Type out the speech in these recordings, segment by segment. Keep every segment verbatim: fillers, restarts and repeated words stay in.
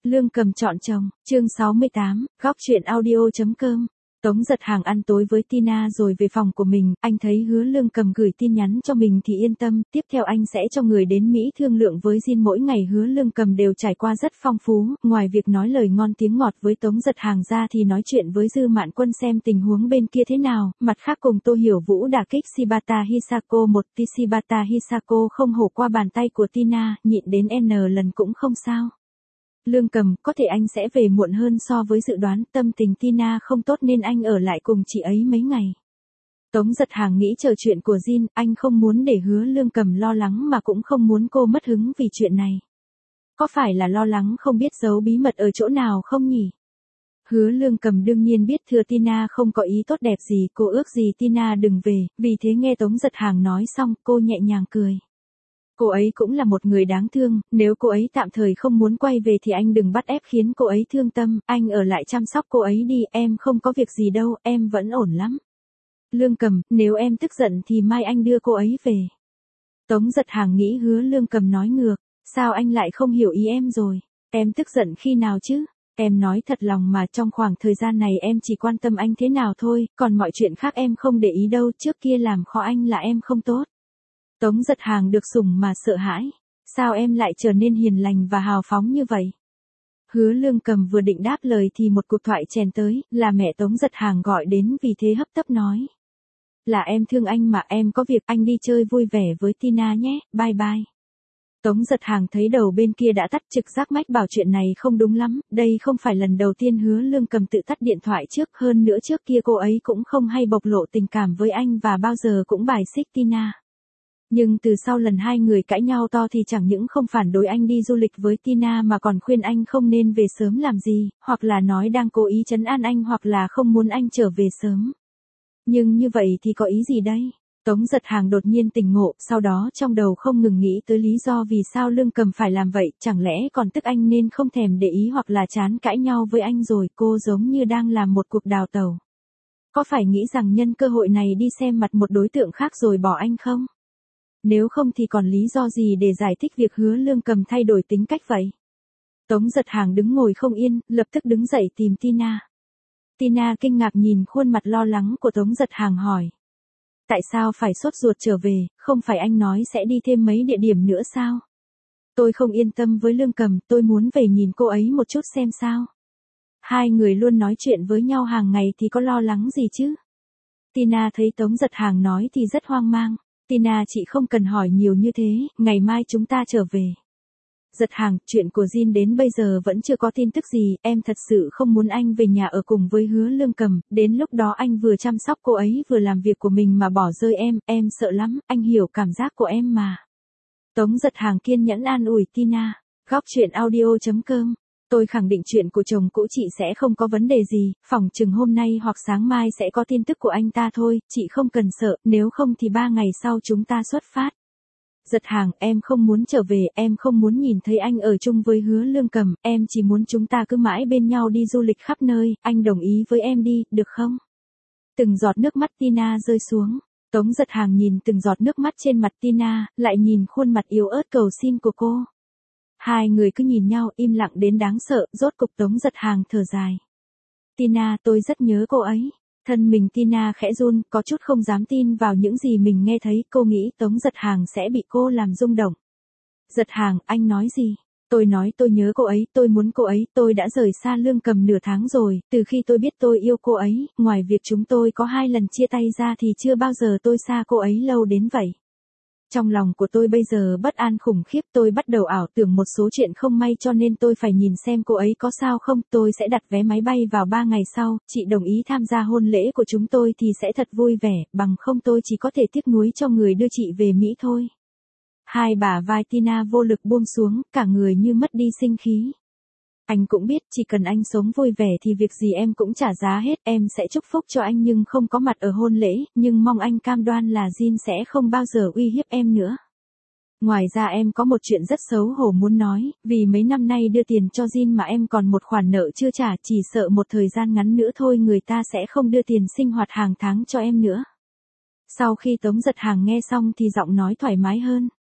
Lương Cầm chọn chồng, chương sáu mươi tám, góc chuyện audio.com. Tống Giật Hàng ăn tối với Tina rồi về phòng của mình, anh thấy Hứa Lương Cầm gửi tin nhắn cho mình thì yên tâm, tiếp theo anh sẽ cho người đến Mỹ thương lượng với Jin. Mỗi ngày Hứa Lương Cầm đều trải qua rất phong phú, ngoài việc nói lời ngon tiếng ngọt với Tống Giật Hàng ra thì nói chuyện với Dư Mạn Quân xem tình huống bên kia thế nào, mặt khác cùng Tô Hiểu Vũ đả kích Shibata Hisako. Một tí Shibata Hisako không hổ qua bàn tay của Tina, nhịn đến N lần cũng không sao. Lương Cầm, có thể anh sẽ về muộn hơn so với dự đoán, tâm tình Tina không tốt nên anh ở lại cùng chị ấy mấy ngày. Tống Giật Hàng nghĩ chờ chuyện của Jin, anh không muốn để Hứa Lương Cầm lo lắng mà cũng không muốn cô mất hứng vì chuyện này. Có phải là lo lắng không biết giấu bí mật ở chỗ nào không nhỉ? Hứa Lương Cầm đương nhiên biết thừa Tina không có ý tốt đẹp gì, cô ước gì Tina đừng về, vì thế nghe Tống Giật Hàng nói xong, cô nhẹ nhàng cười. Cô ấy cũng là một người đáng thương, nếu cô ấy tạm thời không muốn quay về thì anh đừng bắt ép khiến cô ấy thương tâm, anh ở lại chăm sóc cô ấy đi, em không có việc gì đâu, em vẫn ổn lắm. Lương Cầm, nếu em tức giận thì mai anh đưa cô ấy về. Tống Giật Hàng nghĩ Hứa Lương Cầm nói ngược, sao anh lại không hiểu ý em rồi, em tức giận khi nào chứ? Em nói thật lòng mà, trong khoảng thời gian này em chỉ quan tâm anh thế nào thôi, còn mọi chuyện khác em không để ý đâu, trước kia làm khó anh là em không tốt. Tống Giật Hàng được sủng mà sợ hãi, sao em lại trở nên hiền lành và hào phóng như vậy? Hứa Lương Cầm vừa định đáp lời thì một cuộc thoại chèn tới, là mẹ Tống Giật Hàng gọi đến, vì thế hấp tấp nói. Là em thương anh mà, em có việc, anh đi chơi vui vẻ với Tina nhé, bye bye. Tống Giật Hàng thấy đầu bên kia đã tắt, trực giác mách bảo chuyện này không đúng lắm, đây không phải lần đầu tiên Hứa Lương Cầm tự tắt điện thoại trước, hơn nữa trước kia cô ấy cũng không hay bộc lộ tình cảm với anh và bao giờ cũng bài xích Tina. Nhưng từ sau lần hai người cãi nhau to thì chẳng những không phản đối anh đi du lịch với Tina mà còn khuyên anh không nên về sớm làm gì, hoặc là nói đang cố ý trấn an anh hoặc là không muốn anh trở về sớm. Nhưng như vậy thì có ý gì đây? Tống Giật Hàng đột nhiên tỉnh ngộ, sau đó trong đầu không ngừng nghĩ tới lý do vì sao Lương Cầm phải làm vậy, chẳng lẽ còn tức anh nên không thèm để ý hoặc là chán cãi nhau với anh rồi, cô giống như đang làm một cuộc đào tẩu. Có phải nghĩ rằng nhân cơ hội này đi xem mặt một đối tượng khác rồi bỏ anh không? Nếu không thì còn lý do gì để giải thích việc Hứa Lương Cầm thay đổi tính cách vậy? Tống Giật Hàng đứng ngồi không yên, lập tức đứng dậy tìm Tina. Tina kinh ngạc nhìn khuôn mặt lo lắng của Tống Giật Hàng hỏi. Tại sao phải sốt ruột trở về, không phải anh nói sẽ đi thêm mấy địa điểm nữa sao? Tôi không yên tâm với Lương Cầm, tôi muốn về nhìn cô ấy một chút xem sao. Hai người luôn nói chuyện với nhau hàng ngày thì có lo lắng gì chứ? Tina thấy Tống Giật Hàng nói thì rất hoang mang. Tina, chị không cần hỏi nhiều như thế, ngày mai chúng ta trở về. Giật Hàng, chuyện của Jin đến bây giờ vẫn chưa có tin tức gì, em thật sự không muốn anh về nhà ở cùng với Hứa Lương Cầm, đến lúc đó anh vừa chăm sóc cô ấy vừa làm việc của mình mà bỏ rơi em, em sợ lắm, anh hiểu cảm giác của em mà. Tống Giật Hàng kiên nhẫn an ủi Tina, góc chuyện audio.com. Tôi khẳng định chuyện của chồng cũ chị sẽ không có vấn đề gì, phỏng chừng hôm nay hoặc sáng mai sẽ có tin tức của anh ta thôi, chị không cần sợ, nếu không thì ba ngày sau chúng ta xuất phát. Giật Hàng, em không muốn trở về, em không muốn nhìn thấy anh ở chung với Hứa Lương Cầm, em chỉ muốn chúng ta cứ mãi bên nhau đi du lịch khắp nơi, anh đồng ý với em đi, được không? Từng giọt nước mắt Tina rơi xuống. Tống Giật Hàng nhìn từng giọt nước mắt trên mặt Tina, lại nhìn khuôn mặt yếu ớt cầu xin của cô. Hai người cứ nhìn nhau im lặng đến đáng sợ, rốt cục Tống Giật Hàng thở dài. Tina, tôi rất nhớ cô ấy. Thân mình Tina khẽ run, có chút không dám tin vào những gì mình nghe thấy, cô nghĩ Tống Giật Hàng sẽ bị cô làm rung động. Giật Hàng, anh nói gì? Tôi nói tôi nhớ cô ấy, tôi muốn cô ấy, tôi đã rời xa Lương Cầm nửa tháng rồi, từ khi tôi biết tôi yêu cô ấy, ngoài việc chúng tôi có hai lần chia tay ra thì chưa bao giờ tôi xa cô ấy lâu đến vậy. Trong lòng của tôi bây giờ bất an khủng khiếp, tôi bắt đầu ảo tưởng một số chuyện không may cho nên tôi phải nhìn xem cô ấy có sao không, tôi sẽ đặt vé máy bay vào ba ngày sau, chị đồng ý tham gia hôn lễ của chúng tôi thì sẽ thật vui vẻ, bằng không tôi chỉ có thể tiếc nuối cho người đưa chị về Mỹ thôi. Hai bả vai Tina vô lực buông xuống, cả người như mất đi sinh khí. Anh cũng biết, chỉ cần anh sống vui vẻ thì việc gì em cũng trả giá hết, em sẽ chúc phúc cho anh nhưng không có mặt ở hôn lễ, nhưng mong anh cam đoan là Jin sẽ không bao giờ uy hiếp em nữa. Ngoài ra em có một chuyện rất xấu hổ muốn nói, vì mấy năm nay đưa tiền cho Jin mà em còn một khoản nợ chưa trả, chỉ sợ một thời gian ngắn nữa thôi người ta sẽ không đưa tiền sinh hoạt hàng tháng cho em nữa. Sau khi Tống Giật Hàng nghe xong thì giọng nói thoải mái hơn.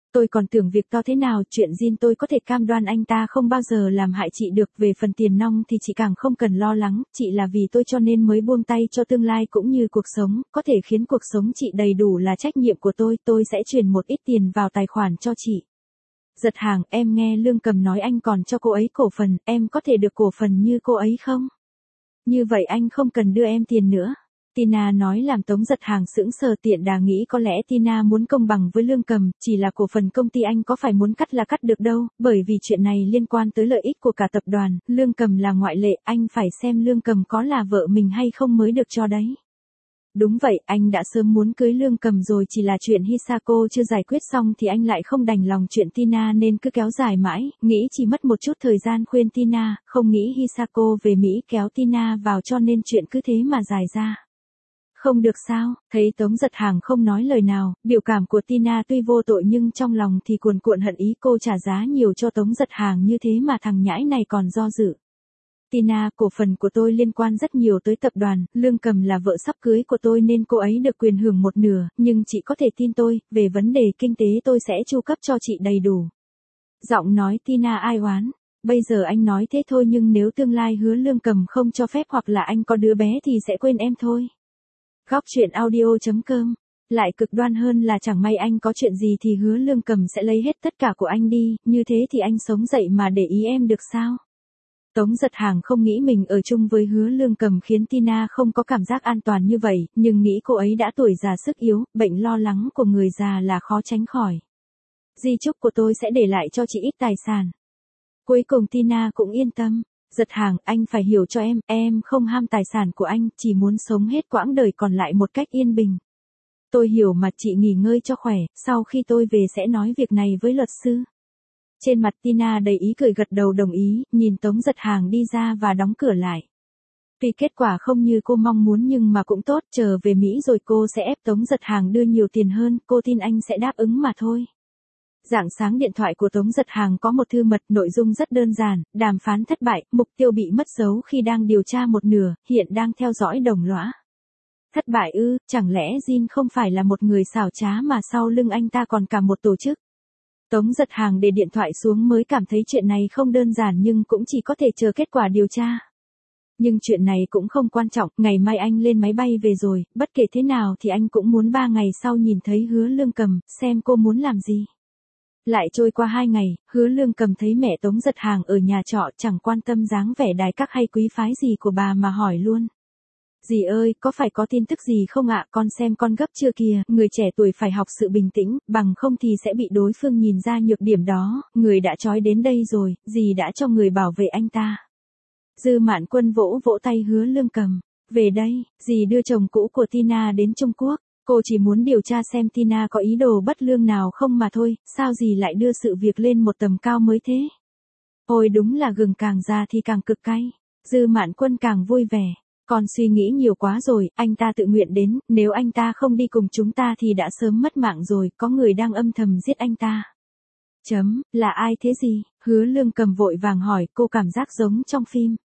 Tôi còn tưởng việc to thế nào, chuyện Jin tôi có thể cam đoan anh ta không bao giờ làm hại chị được, về phần tiền nong thì chị càng không cần lo lắng, chị là vì tôi cho nên mới buông tay cho tương lai cũng như cuộc sống, có thể khiến cuộc sống chị đầy đủ là trách nhiệm của tôi, tôi sẽ chuyển một ít tiền vào tài khoản cho chị. Giật hàng, em nghe Lương Cầm nói anh còn cho cô ấy cổ phần, em có thể được cổ phần như cô ấy không? Như vậy anh không cần đưa em tiền nữa. Tina nói làm Tống Giật Hàng sững sờ, tiện đà nghĩ có lẽ Tina muốn công bằng với Lương Cầm, chỉ là cổ phần công ty anh có phải muốn cắt là cắt được đâu, bởi vì chuyện này liên quan tới lợi ích của cả tập đoàn, Lương Cầm là ngoại lệ, anh phải xem Lương Cầm có là vợ mình hay không mới được cho đấy. Đúng vậy, anh đã sớm muốn cưới Lương Cầm rồi, chỉ là chuyện Hisako chưa giải quyết xong thì anh lại không đành lòng chuyện Tina nên cứ kéo dài mãi, nghĩ chỉ mất một chút thời gian khuyên Tina, không nghĩ Hisako về Mỹ kéo Tina vào cho nên chuyện cứ thế mà dài ra. Không được sao, thấy Tống Giật Hàng không nói lời nào, biểu cảm của Tina tuy vô tội nhưng trong lòng thì cuồn cuộn hận ý, cô trả giá nhiều cho Tống Giật Hàng như thế mà thằng nhãi này còn do dự. Tina, cổ phần của tôi liên quan rất nhiều tới tập đoàn, Lương Cầm là vợ sắp cưới của tôi nên cô ấy được quyền hưởng một nửa, nhưng chị có thể tin tôi, về vấn đề kinh tế tôi sẽ chu cấp cho chị đầy đủ. Giọng nói Tina ai oán. Bây giờ anh nói thế thôi nhưng nếu tương lai Hứa Lương Cầm không cho phép hoặc là anh có đứa bé thì sẽ quên em thôi. Góc truyện audio chấm com. Lại cực đoan hơn là chẳng may anh có chuyện gì thì Hứa Lương Cầm sẽ lấy hết tất cả của anh đi, như thế thì anh sống dậy mà để ý em được sao? Tống Giật Hàng không nghĩ mình ở chung với Hứa Lương Cầm khiến Tina không có cảm giác an toàn như vậy, nhưng nghĩ cô ấy đã tuổi già sức yếu, bệnh lo lắng của người già là khó tránh khỏi. Di chúc của tôi sẽ để lại cho chị ít tài sản. Cuối cùng Tina cũng yên tâm. Giật Hàng, anh phải hiểu cho em, em không ham tài sản của anh, chỉ muốn sống hết quãng đời còn lại một cách yên bình. Tôi hiểu mà, chị nghỉ ngơi cho khỏe, sau khi tôi về sẽ nói việc này với luật sư. Trên mặt Tina đầy ý cười gật đầu đồng ý, nhìn Tống Giật Hàng đi ra và đóng cửa lại. Tuy kết quả không như cô mong muốn nhưng mà cũng tốt, trở về Mỹ rồi cô sẽ ép Tống Giật Hàng đưa nhiều tiền hơn, cô tin anh sẽ đáp ứng mà thôi. Rạng sáng điện thoại của Tống Giật Hàng có một thư mật, nội dung rất đơn giản, đàm phán thất bại, mục tiêu bị mất dấu khi đang điều tra một nửa, hiện đang theo dõi đồng lõa. Thất bại ư, chẳng lẽ Jin không phải là một người xảo trá mà sau lưng anh ta còn cả một tổ chức? Tống Giật Hàng để điện thoại xuống mới cảm thấy chuyện này không đơn giản nhưng cũng chỉ có thể chờ kết quả điều tra. Nhưng chuyện này cũng không quan trọng, ngày mai anh lên máy bay về rồi, bất kể thế nào thì anh cũng muốn ba ngày sau nhìn thấy Hứa Lương Cầm, xem cô muốn làm gì. Lại trôi qua hai ngày, Hứa Lương Cầm thấy mẹ Tống Giật Hàng ở nhà trọ, chẳng quan tâm dáng vẻ đài các hay quý phái gì của bà mà hỏi luôn. Dì ơi, có phải có tin tức gì không ạ, con xem con gấp chưa kìa, người trẻ tuổi phải học sự bình tĩnh, bằng không thì sẽ bị đối phương nhìn ra nhược điểm đó, người đã trói đến đây rồi, dì đã cho người bảo vệ anh ta. Dư Mạn Quân vỗ vỗ tay Hứa Lương Cầm, về đây, dì đưa chồng cũ của Tina đến Trung Quốc. Cô chỉ muốn điều tra xem Tina có ý đồ bất lương nào không mà thôi, sao dì lại đưa sự việc lên một tầm cao mới thế? Ôi đúng là gừng càng già thì càng cực cay. Dư Mạn Quân càng vui vẻ. Con suy nghĩ nhiều quá rồi, anh ta tự nguyện đến, nếu anh ta không đi cùng chúng ta thì đã sớm mất mạng rồi, có người đang âm thầm giết anh ta. Chấm, là ai thế gì? Hứa Lương Cầm vội vàng hỏi, cô cảm giác giống trong phim.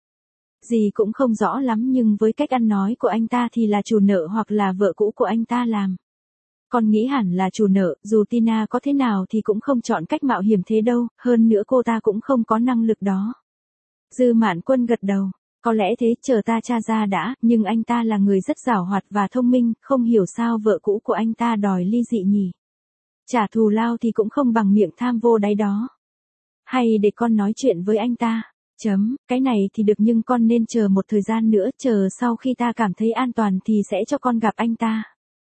Dì cũng không rõ lắm nhưng với cách ăn nói của anh ta thì là chủ nợ hoặc là vợ cũ của anh ta làm. Con nghĩ hẳn là chủ nợ, dù Tina có thế nào thì cũng không chọn cách mạo hiểm thế đâu, hơn nữa cô ta cũng không có năng lực đó. Dư Mạn Quân gật đầu, có lẽ thế, chờ ta tra ra đã, nhưng anh ta là người rất giàu hoạt và thông minh, không hiểu sao vợ cũ của anh ta đòi ly dị nhỉ. Trả thù lao thì cũng không bằng miệng tham vô đáy đó. Hay để con nói chuyện với anh ta. Chấm, cái này thì được nhưng con nên chờ một thời gian nữa, chờ sau khi ta cảm thấy an toàn thì sẽ cho con gặp anh ta.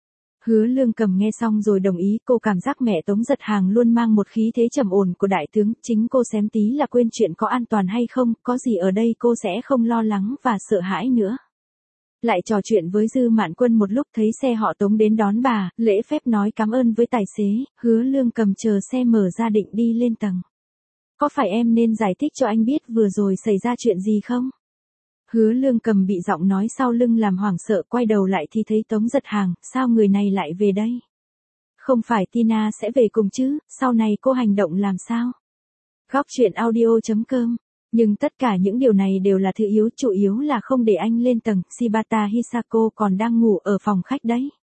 Hứa Lương Cầm nghe xong rồi đồng ý, cô cảm giác mẹ Tống Giật Hàng luôn mang một khí thế trầm ổn của đại tướng, chính cô xém tí là quên chuyện có an toàn hay không, có gì ở đây cô sẽ không lo lắng và sợ hãi nữa. Lại trò chuyện với Dư Mạn Quân một lúc thấy xe họ Tống đến đón bà, lễ phép nói cảm ơn với tài xế, Hứa Lương Cầm chờ xe mở ra định đi lên tầng. Có phải em nên giải thích cho anh biết vừa rồi xảy ra chuyện gì không? Hứa Lương Cầm bị giọng nói sau lưng làm hoảng sợ, quay đầu lại thì thấy Tống Giật Hàng, sao người này lại về đây? Không phải Tina sẽ về cùng chứ, sau này cô hành động làm sao? Góc truyện audio chấm com. Nhưng tất cả những điều này đều là thứ yếu, chủ yếu là không để anh lên tầng, Shibata Hisako còn đang ngủ ở phòng khách đấy.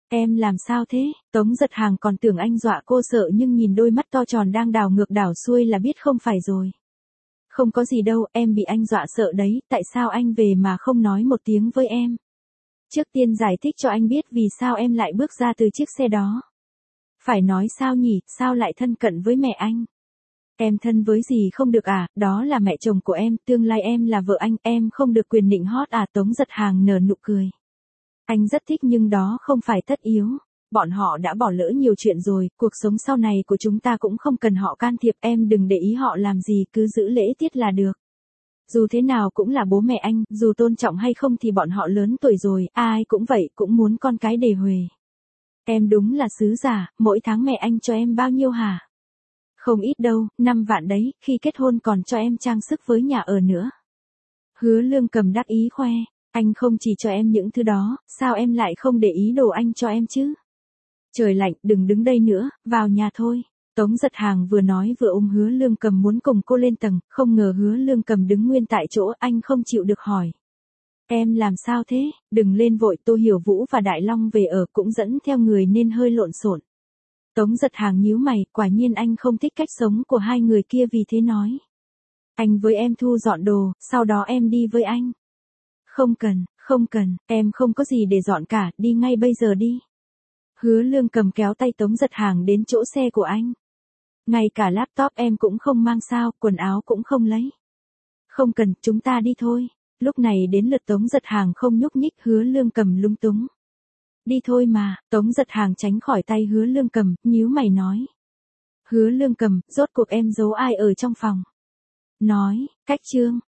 Em làm sao thế? Tống Giật Hàng còn tưởng anh dọa cô sợ nhưng nhìn đôi mắt to tròn đang đảo ngược đảo xuôi là biết không phải rồi. Không có gì đâu, em bị anh dọa sợ đấy, tại sao anh về mà không nói một tiếng với em? Trước tiên giải thích cho anh biết vì sao em lại bước ra từ chiếc xe đó. Phải nói sao nhỉ, sao lại thân cận với mẹ anh? Em thân với gì không được à, đó là mẹ chồng của em, tương lai em là vợ anh, em không được quyền nịnh hót à? Tống Giật Hàng nở nụ cười. Anh rất thích nhưng đó không phải tất yếu. Bọn họ đã bỏ lỡ nhiều chuyện rồi, cuộc sống sau này của chúng ta cũng không cần họ can thiệp, em đừng để ý họ làm gì, cứ giữ lễ tiết là được. Dù thế nào cũng là bố mẹ anh, dù tôn trọng hay không thì bọn họ lớn tuổi rồi, ai cũng vậy, cũng muốn con cái đề huề. Em đúng là sứ giả, mỗi tháng mẹ anh cho em bao nhiêu hả? Không ít đâu, năm vạn đấy, khi kết hôn còn cho em trang sức với nhà ở nữa. Hứa Lương Cầm đắc ý khoe, anh không chỉ cho em những thứ đó, sao em lại không để ý đồ anh cho em chứ? Trời lạnh, đừng đứng đây nữa, vào nhà thôi. Tống Giật Hàng vừa nói vừa ôm Hứa Lương Cầm muốn cùng cô lên tầng, không ngờ Hứa Lương Cầm đứng nguyên tại chỗ, anh không chịu được hỏi. Em làm sao thế, đừng lên vội, Tô Hiểu Vũ và Đại Long về ở cũng dẫn theo người nên hơi lộn xộn. Tống Giật Hàng nhíu mày, quả nhiên anh không thích cách sống của hai người kia vì thế nói. Anh với em thu dọn đồ, sau đó em đi với anh. Không cần, không cần, em không có gì để dọn cả, đi ngay bây giờ đi. Hứa Lương Cầm kéo tay Tống Giật Hàng đến chỗ xe của anh. Ngay cả laptop em cũng không mang sao, quần áo cũng không lấy. Không cần, chúng ta đi thôi. Lúc này đến lượt Tống Giật Hàng không nhúc nhích, Hứa Lương Cầm lúng túng. Đi thôi mà, Tống Giật Hàng tránh khỏi tay Hứa Lương Cầm, nhíu mày nói. Hứa Lương Cầm, rốt cuộc em giấu ai ở trong phòng? Nói, cách chương.